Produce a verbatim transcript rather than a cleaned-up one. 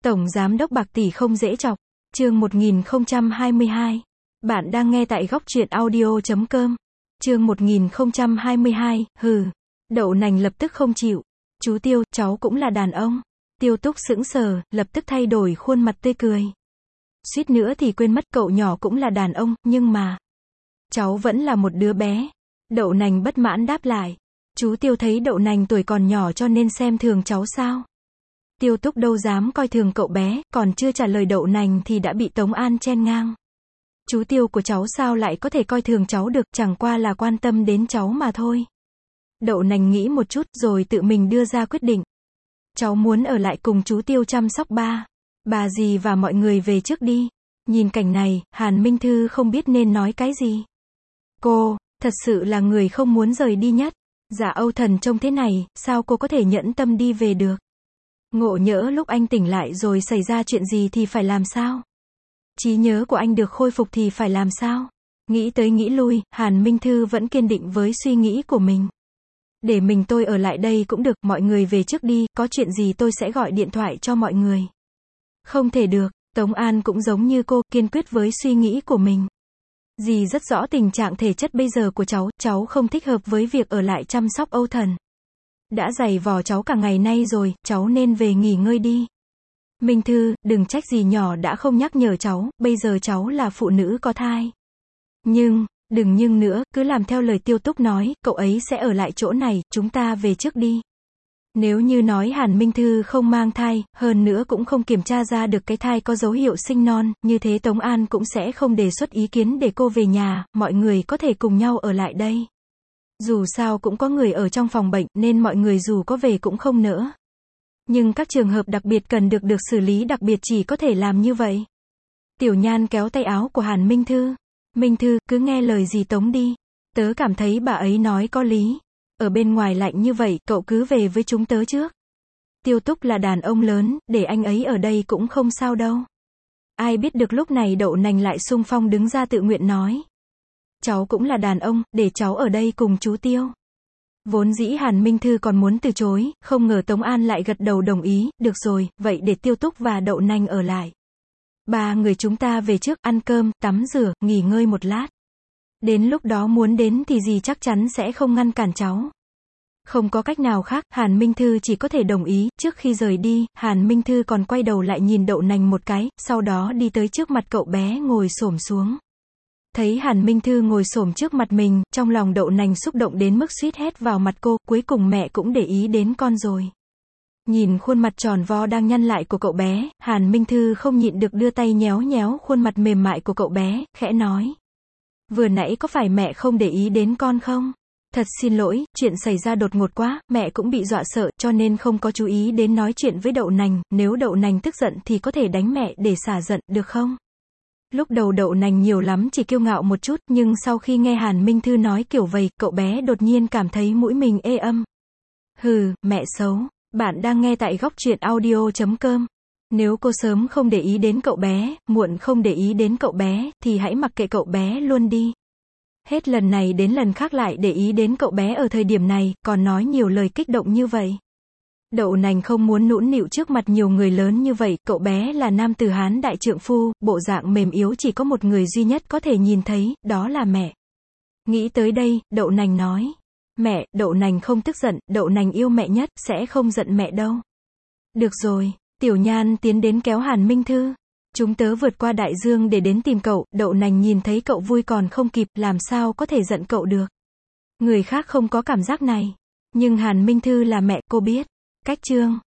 Tổng Giám đốc bạc tỷ không dễ chọc. Chương một nghìn không trăm hai mươi hai. Bạn đang nghe tại góc truyện audio chấm com. Chương một nghìn không trăm hai mươi hai, hừ. Đậu nành lập tức không chịu. Chú Tiêu, cháu cũng là đàn ông. Tiêu Túc sững sờ, lập tức thay đổi khuôn mặt tươi cười. Suýt nữa thì quên mất cậu nhỏ cũng là đàn ông, nhưng mà... cháu vẫn là một đứa bé. Đậu nành bất mãn đáp lại. Chú Tiêu thấy đậu nành tuổi còn nhỏ cho nên xem thường cháu sao? Tiêu Túc đâu dám coi thường cậu bé, còn chưa trả lời đậu nành thì đã bị Tống An chen ngang. Chú Tiêu của cháu sao lại có thể coi thường cháu được, chẳng qua là quan tâm đến cháu mà thôi. Đậu nành nghĩ một chút rồi tự mình đưa ra quyết định. Cháu muốn ở lại cùng chú Tiêu chăm sóc ba, bà dì và mọi người về trước đi. Nhìn cảnh này, Hàn Minh Thư không biết nên nói cái gì. Cô, thật sự là người không muốn rời đi nhất. Dạ Âu Thần trông thế này, sao cô có thể nhẫn tâm đi về được? Ngộ nhỡ lúc anh tỉnh lại rồi xảy ra chuyện gì thì phải làm sao? Trí nhớ của anh được khôi phục thì phải làm sao? Nghĩ tới nghĩ lui, Hàn Minh Thư vẫn kiên định với suy nghĩ của mình. Để mình tôi ở lại đây cũng được, mọi người về trước đi, có chuyện gì tôi sẽ gọi điện thoại cho mọi người. Không thể được, Tống An cũng giống như cô, kiên quyết với suy nghĩ của mình. Dì rất rõ tình trạng thể chất bây giờ của cháu, cháu không thích hợp với việc ở lại chăm sóc Âu Thần. Đã giày vò cháu cả ngày nay rồi, cháu nên về nghỉ ngơi đi. Minh Thư, đừng trách dì nhỏ đã không nhắc nhở cháu, bây giờ cháu là phụ nữ có thai. Nhưng, đừng nhưng nữa, cứ làm theo lời Tiêu Túc nói, cậu ấy sẽ ở lại chỗ này, chúng ta về trước đi. Nếu như nói Hàn Minh Thư không mang thai, hơn nữa cũng không kiểm tra ra được cái thai có dấu hiệu sinh non, như thế Tống An cũng sẽ không đề xuất ý kiến để cô về nhà, mọi người có thể cùng nhau ở lại đây. Dù sao cũng có người ở trong phòng bệnh, nên mọi người dù có về cũng không nỡ. Nhưng các trường hợp đặc biệt cần được được xử lý đặc biệt chỉ có thể làm như vậy. Tiểu Nhan kéo tay áo của Hàn Minh Thư. Minh Thư, cứ nghe lời dì Tống đi. Tớ cảm thấy bà ấy nói có lý. Ở bên ngoài lạnh như vậy, cậu cứ về với chúng tớ trước. Tiêu Túc là đàn ông lớn, để anh ấy ở đây cũng không sao đâu. Ai biết được lúc này đậu nành lại xung phong đứng ra tự nguyện nói. Cháu cũng là đàn ông, để cháu ở đây cùng chú Tiêu. Vốn dĩ Hàn Minh Thư còn muốn từ chối, không ngờ Tống An lại gật đầu đồng ý, được rồi, vậy để Tiêu Túc và đậu nành ở lại. Ba người chúng ta về trước, ăn cơm, tắm rửa, nghỉ ngơi một lát. Đến lúc đó muốn đến thì dì chắc chắn sẽ không ngăn cản cháu. Không có cách nào khác, Hàn Minh Thư chỉ có thể đồng ý. Trước khi rời đi, Hàn Minh Thư còn quay đầu lại nhìn đậu nành một cái, sau đó đi tới trước mặt cậu bé ngồi xổm xuống. Thấy Hàn Minh Thư ngồi xổm trước mặt mình, trong lòng đậu nành xúc động đến mức suýt hét vào mặt cô, cuối cùng mẹ cũng để ý đến con rồi. Nhìn khuôn mặt tròn vo đang nhăn lại của cậu bé, Hàn Minh Thư không nhịn được đưa tay nhéo nhéo khuôn mặt mềm mại của cậu bé, khẽ nói. Vừa nãy có phải mẹ không để ý đến con không? Thật xin lỗi, chuyện xảy ra đột ngột quá, mẹ cũng bị dọa sợ, cho nên không có chú ý đến nói chuyện với đậu nành, nếu đậu nành tức giận thì có thể đánh mẹ để xả giận, được không? Lúc đầu đậu nành nhiều lắm chỉ kiêu ngạo một chút, nhưng sau khi nghe Hàn Minh Thư nói kiểu vậy, cậu bé đột nhiên cảm thấy mũi mình ê âm. Hừ, mẹ xấu. Bạn đang nghe tại góc truyện audio chấm com. Nếu cô sớm không để ý đến cậu bé, muộn không để ý đến cậu bé, thì hãy mặc kệ cậu bé luôn đi. Hết lần này đến lần khác lại để ý đến cậu bé ở thời điểm này, còn nói nhiều lời kích động như vậy. Đậu nành không muốn nũng nịu trước mặt nhiều người lớn như vậy, cậu bé là nam tử Hán đại trượng phu, bộ dạng mềm yếu chỉ có một người duy nhất có thể nhìn thấy, đó là mẹ. Nghĩ tới đây, đậu nành nói. Mẹ, đậu nành không tức giận, đậu nành yêu mẹ nhất, sẽ không giận mẹ đâu. Được rồi, Tiểu Nhan tiến đến kéo Hàn Minh Thư. Chúng tớ vượt qua đại dương để đến tìm cậu, đậu nành nhìn thấy cậu vui còn không kịp, làm sao có thể giận cậu được. Người khác không có cảm giác này. Nhưng Hàn Minh Thư là mẹ, cô biết. Cách chương.